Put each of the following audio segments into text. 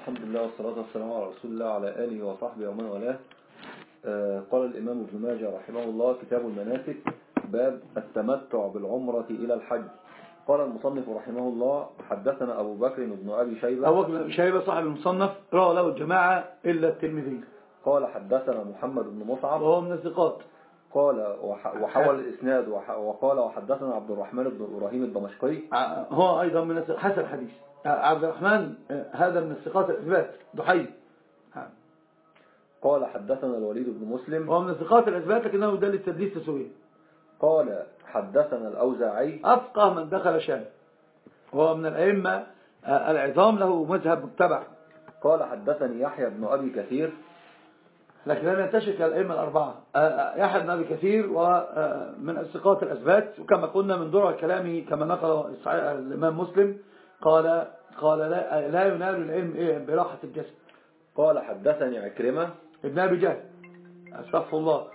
الحمد لله والصلاة والسلام على رسول الله وعلى آله وصحبه ومن والاه. قال الإمام ابن ماجه رحمه الله: كتاب المناسك، باب التمتع بالعمرة إلى الحج. قال المصنف رحمه الله: حدثنا أبو بكر بن أبي شيبة. أبو بكر بن أبي شيبة صاحب المصنف روى له الجماعة إلا الترمذي. قال حدثنا محمد بن مصعب وهو من الثقات. قال وحول الإسناد وقال وحدثنا عبد الرحمن بن إبراهيم الدمشقي، هو أيضا من حسن الحديث. عبد الرحمن هذا من الثقات الإثبات ضحي. قال حدثنا الوليد بن مسلم، هو من الثقات الإثبات لكنه يدل التدليس تسويه. قال حدثنا الأوزاعي، أفقه من دخل شام، هو من الأئمة العظام، له مذهب متبع. قال حدثني يحيى بن أبي كثير، لكن لم ينتشر كالأئمة الأربعة. يحيى بن أبي كثير ومن الثقات الأثبات، وكما قلنا من درع كلامه كما نقل الإمام مسلم قال لا ينال العلم براحة الجسد. قال حدثني عكرمة ابن أبي جهل، استغفر الله.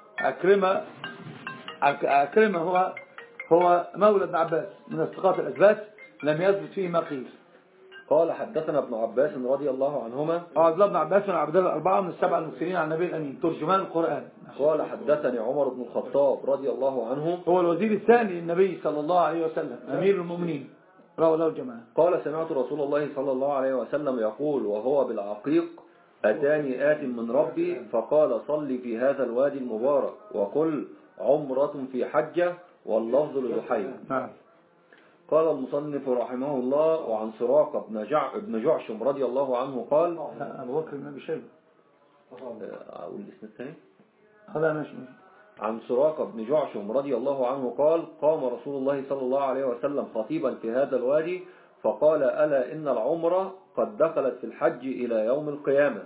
عكرمة هو مولى ابن عباس من الثقات الأثبات، لم يثبت فيه ما قيل. قال حدثنا ابن عباس رضي الله عنهما، عبد الله بن عباس من عبد الله الأربعة من السبعة المكثرين عن النبي الأمين ترجمان القرآن. قال حدثني عمر بن الخطاب رضي الله عنه، هو الوزير الثاني للنبي صلى الله عليه وسلم، أمير المؤمنين، رواه له الجماعة. قال سمعت رسول الله صلى الله عليه وسلم يقول وهو بالعقيق: أتاني آت من ربي فقال: صل في هذا الوادي المبارك وقل عمرة في حجة، واللفظ للحي. قال المصنف رحمه الله: وعن سراقة بن جعشم رضي الله عنه قال. أبو بكر بن أبي شيبة. أقول الاسم الثاني. هذا ماشي. عن سراقة بن جعشم رضي الله عنه قال: قام رسول الله صلى الله عليه وسلم خطيبا في هذا الوادي فقال: ألا إن العمرة قد دخلت في الحج إلى يوم القيامة.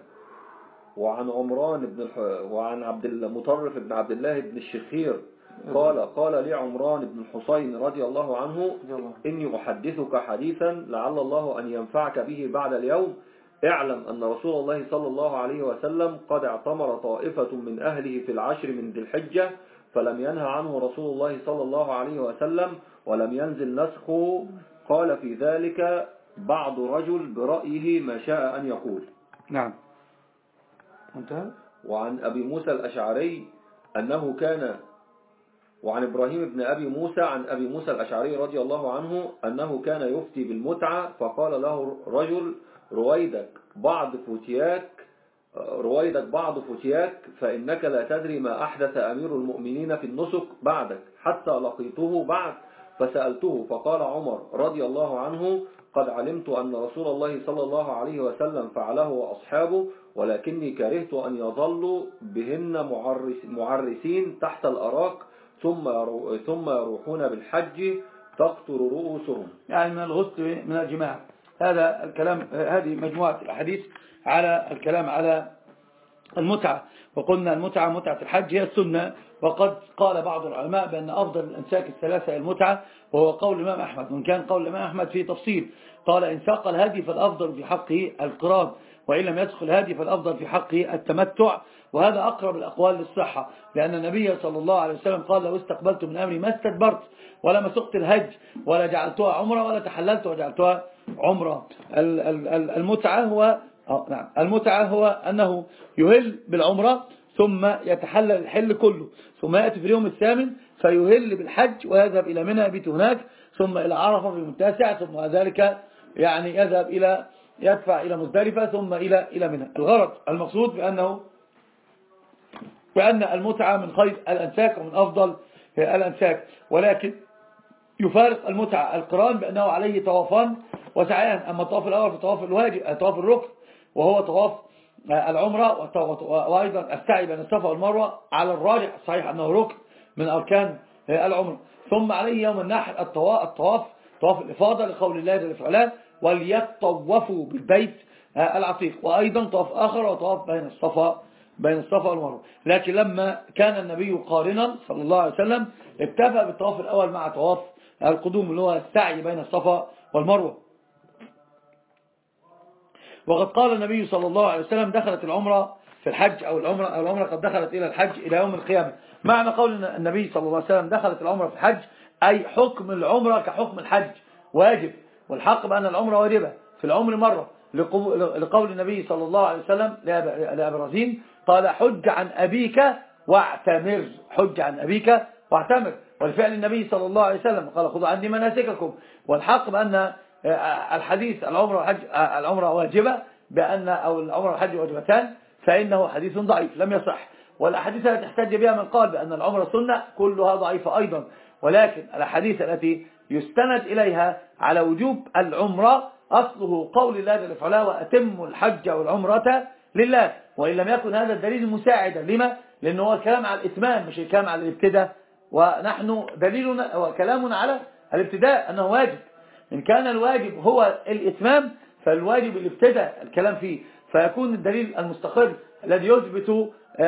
وعن عبد المطرف بن عبد الله بن الشخير قال لي عمران بن الحصين رضي الله عنه: إني أحدثك حديثا لعل الله أن ينفعك به بعد اليوم. اعلم أن رسول الله صلى الله عليه وسلم قد اعتمر طائفة من أهله في العشر من ذي الحجة، فلم ينهى عنه رسول الله صلى الله عليه وسلم ولم ينزل نسخه. قال في ذلك بعض رجل برأيه ما شاء أن يقول. نعم. انتهى. وعن أبي موسى الأشعري أنه كان وعن إبراهيم بن أبي موسى عن أبي موسى الأشعري رضي الله عنه أنه كان يفتي بالمتعة، فقال له رجل: رويدك بعض فتياك فإنك لا تدري ما أحدث أمير المؤمنين في النسك بعدك حتى لقيته بعد. فسألته فقال عمر رضي الله عنه: قد علمت أن رسول الله صلى الله عليه وسلم فعله وأصحابه، ولكني كرهت أن يظلوا بهن معرسين تحت الأراك ثم يروحون بالحج تقطر رؤوسهم. يعني من الغسل من الجماع. هذا الكلام، هذه مجموعة الأحاديث على الكلام على المتعة. وقلنا المتعة متعة الحج هي السنة، وقد قال بعض العلماء بأن أفضل الأنساك الثلاثة المتعة، وهو قول الإمام أحمد، وإن كان قول الإمام أحمد فيه تفصيل. قال: إن ساق الهدي فالأفضل في حقه القران، وإن لم يسق الهدي فالأفضل في حقه التمتع. وهذا أقرب الأقوال للصحة، لأن النبي صلى الله عليه وسلم قال: لو استقبلت من أمري ما استدبرت ولا مسقت الهج ولا جعلتها عمرة ولا تحللت وجعلتها عمرة. المتعة هو أنه يهل بالعمرة ثم يتحلل الحل كله، ثم يأتي في اليوم الثامن فيهل بالحج ويذهب إلى منى يبيت هناك، ثم إلى عرفة في اليوم التاسع، ثم ذلك يعني يدفع إلى مزدلفة ثم إلى منى. الغرض المقصود بأن المتعة من خير الأنساك ومن أفضل الأنساك، ولكن يفارق المتعة القران بأنه عليه طوافان وسعيان. أما الطواف الأول في طواف الواجب، طواف الركن، وهو طواف العمرة، وأيضا السعي بين الصفا والمروة على الراجح الصحيح أنه ركن من أركان العمرة. ثم عليه يوم النحر طواف الإفاضة لقول الله جل في علاه: وليطوفوا بالبيت العتيق. وأيضا طواف آخر وطواف بين الصفا والمروة. لكن لما كان النبي قارنا صلى الله عليه وسلم اكتفى بالطواف الأول مع طواف القدوم اللي هو السعي بين الصفا والمروة. وقد قال النبي صلى الله عليه وسلم: دخلت العمرة في الحج، أو العمرة قد دخلت إلى الحج إلى يوم القيامة. معنى قول النبي صلى الله عليه وسلم دخلت العمرة في الحج، أي حكم العمرة كحكم الحج واجب، والحق بأن العمرة واجبة في العمر مرة، لقول النبي صلى الله عليه وسلم لأبي رزين قال حج عن أبيك واعتمر، حج عن أبيك واعتمر. ولفعل النبي صلى الله عليه وسلم قال خذوا عني مناسككم. والحق بأن الحديث العمرة واجبة أو العمرة والحج واجبتان، فإنه حديث ضعيف لم يصح. والأحاديث التي احتج بها من قال بأن العمرة سنة كلها ضعيفة أيضا. ولكن الأحاديث التي يستند إليها على وجوب العمرة أصله قول الله جل وعلا وأتموا الحج والعمرة لله. وإن لم يكن هذا الدليل مساعدا، لما؟ لأنه هو الكلام على الإتمام مش الكلام على الابتداء، ونحن دليلنا وكلامنا على الابتداء أنه واجب. إن كان الواجب هو الإتمام فالواجب الابتداء الكلام فيه، فيكون الدليل المستقر الذي يثبت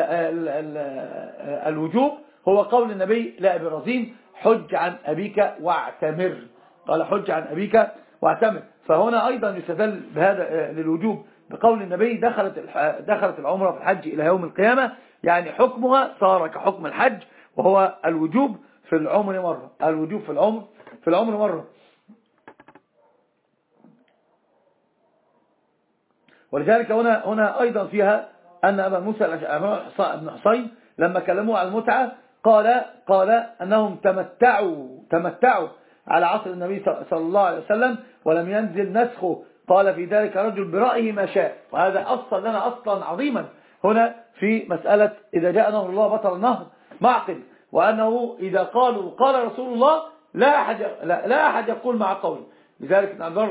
الوجوب هو قول النبي لأبي رزين حج عن أبيك واعتمر، قال حج عن أبيك واعتمر. فهنا أيضا يستدل بهذا للوجوب بقول النبي دخلت العمرة في الحج إلى يوم القيامة، يعني حكمها صار كحكم الحج، وهو الوجوب في العمر مرة، الوجوب في العمر مرة. ولذلك هنا أيضا فيها أن أبا موسى بن حصين لما كلموه عن المتعة قال أنهم تمتعوا على عصر النبي صلى الله عليه وسلم ولم ينزل نسخه. قال في ذلك رجل برأيه ما شاء. وهذا أصلا لنا أصلا عظيما هنا في مسألة إذا جاء نهر الله بطل النهر معقل، وأنه إذا قالوا قال رسول الله لا أحد يقول مع قوله. لذلك ابن عبد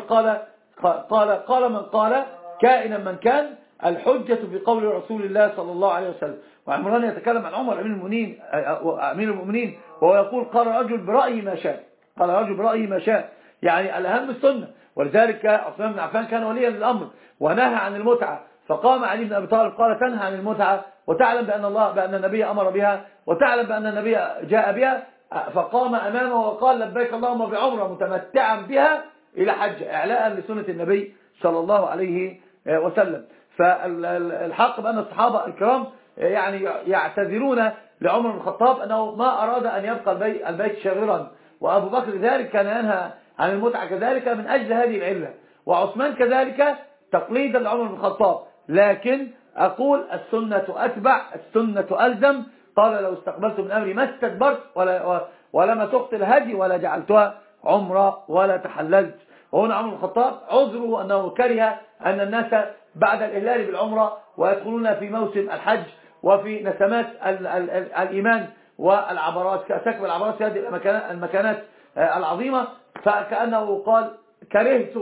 قال من قال كائنا من كان الحجة في قول رسول الله صلى الله عليه وسلم. وعمران يتكلم عن عمر أمير المؤمنين وهو يقول قال رجل برأيه ما شاء، قال رجل برأيه ما شاء، يعني الأهم السنة. ولذلك عثمان بن عفان كان وليا للأمر ونهى عن المتعة، فقام علي بن أبي طالب قال تنهى عن المتعة وتعلم بأن النبي أمر بها وتعلم بأن النبي جاء بها، فقام أمامه وقال لبيك اللهم بعمرة متمتعا بها إلى حج، إعلاء لسنة النبي صلى الله عليه وسلم. فالحق بأن الصحابة الكرام يعني يعتذرون لعمر بن الخطاب أنه ما أراد أن يبقى البيت شاغرا، وأبو بكر ذلك كان ينهى عن المتعة كذلك من أجل هذه العلة، وعثمان كذلك تقليدا لعمر بن الخطاب. لكن أقول السنة أتبع، السنة ألزم. قال لو استقبلت من أمري ما استدبرت ولما سقت الهدي ولا جعلتها عمرة ولا تحللت. وهنا عمر بن الخطاب عذره أنه كره أن الناس بعد الإهلال بالعمرة ويدخلون في موسم الحج وفي نسمات الإيمان والعبرات سكب العبرات في هذه المكانات العظيمة، فكأنه قال كرهت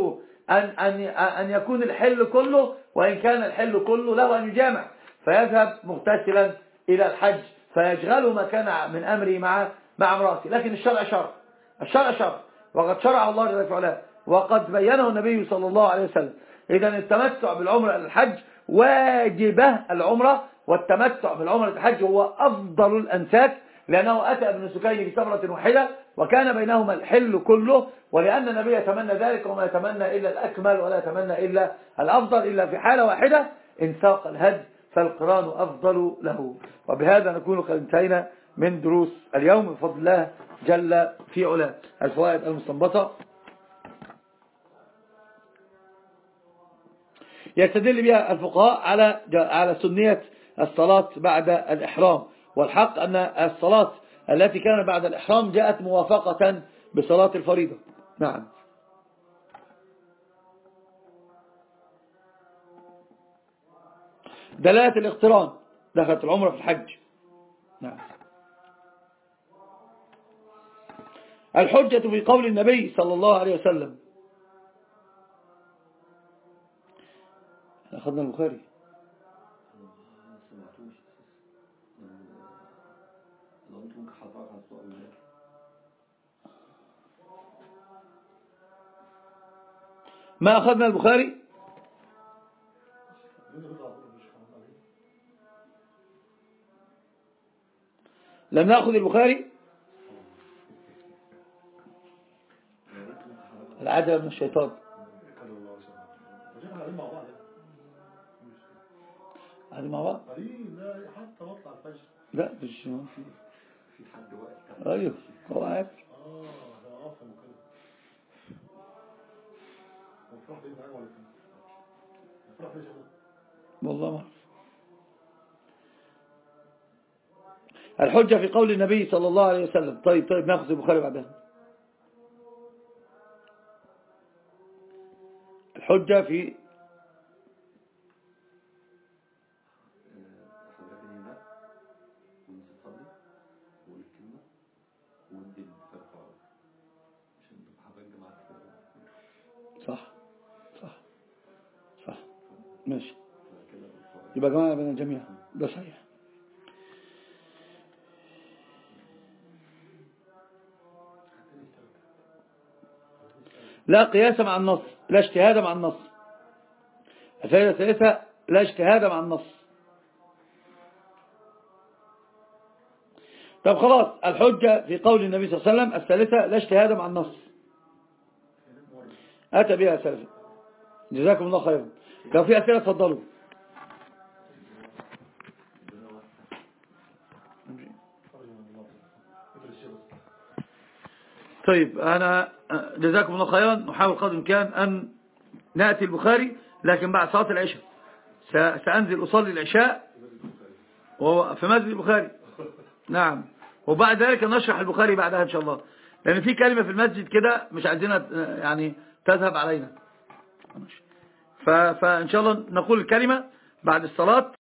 أن يكون الحل كله، وإن كان الحل كله له أن يجامع، فيذهب مغتسلا إلى الحج فيشغله ما كان من أمره مع امرأته. لكن الشرع شرع وقد شرع الله جل وعلا وقد بينه النبي صلى الله عليه وسلم. إذا التمتع بالعمرة الحج واجبة العمرة، والتمتع بالعمرة الحج هو أفضل الأنساك، لأنه أتى ابن سكين بثمرة واحدة وكان بينهما الحل كله، ولأن النبي يتمنى ذلك وما يتمنى إلا الأكمل ولا يتمنى إلا الأفضل إلا في حالة واحدة إن ساق الهدي فالقران أفضل له. وبهذا نكون قد انتهينا من دروس اليوم بفضل الله جل في علاه. الفوائد المستنبطة: يستدل بها الفقهاء على سنية الصلاة بعد الإحرام، والحق أن الصلاة التي كانت بعد الإحرام جاءت موافقة بصلاة الفريضة. نعم. دلالة الاقتران، دخلت العمرة في الحج. نعم. الحجة في قول النبي صلى الله عليه وسلم. أخذنا البخاري. ما أخذنا البخاري؟ لم نأخذ البخاري. العجب من الشيطان. هذه مع بعض؟ لا حتى وطلع الفجر. لا مش في حد وقت. ايوه هو عارف. ده عاصم وكده. وفرح بين معايا ولا كده. والله ما أعرف. الحجة في قول النبي صلى الله عليه وسلم. طيب ناخذ البخاري بعدها. الحجة في صح ماشي. يبقى جماعة بين الجميع ده صحيح. لا قياس مع النص، لا اجتهاد مع النص. الفائدة الثالثة لا اجتهاد مع النص. طب خلاص، الحجة في قول النبي صلى الله عليه وسلم الثالثة لا اجتهاد مع النص. أتى بها سلفا. جزاكم الله خيرا. لو في أسئلة تفضلوا. طيب أنا جزاكم الله خيرا. نحاول قدر الإمكان أن نأتي البخاري، لكن بعد صلاة العشاء سأنزل أصلي العشاء في مسجد البخاري. نعم. وبعد ذلك نشرح البخاري بعدها إن شاء الله، لأن في كلمة في المسجد كده مش عايزينها يعني تذهب علينا. فإن شاء الله نقول الكلمة بعد الصلاة.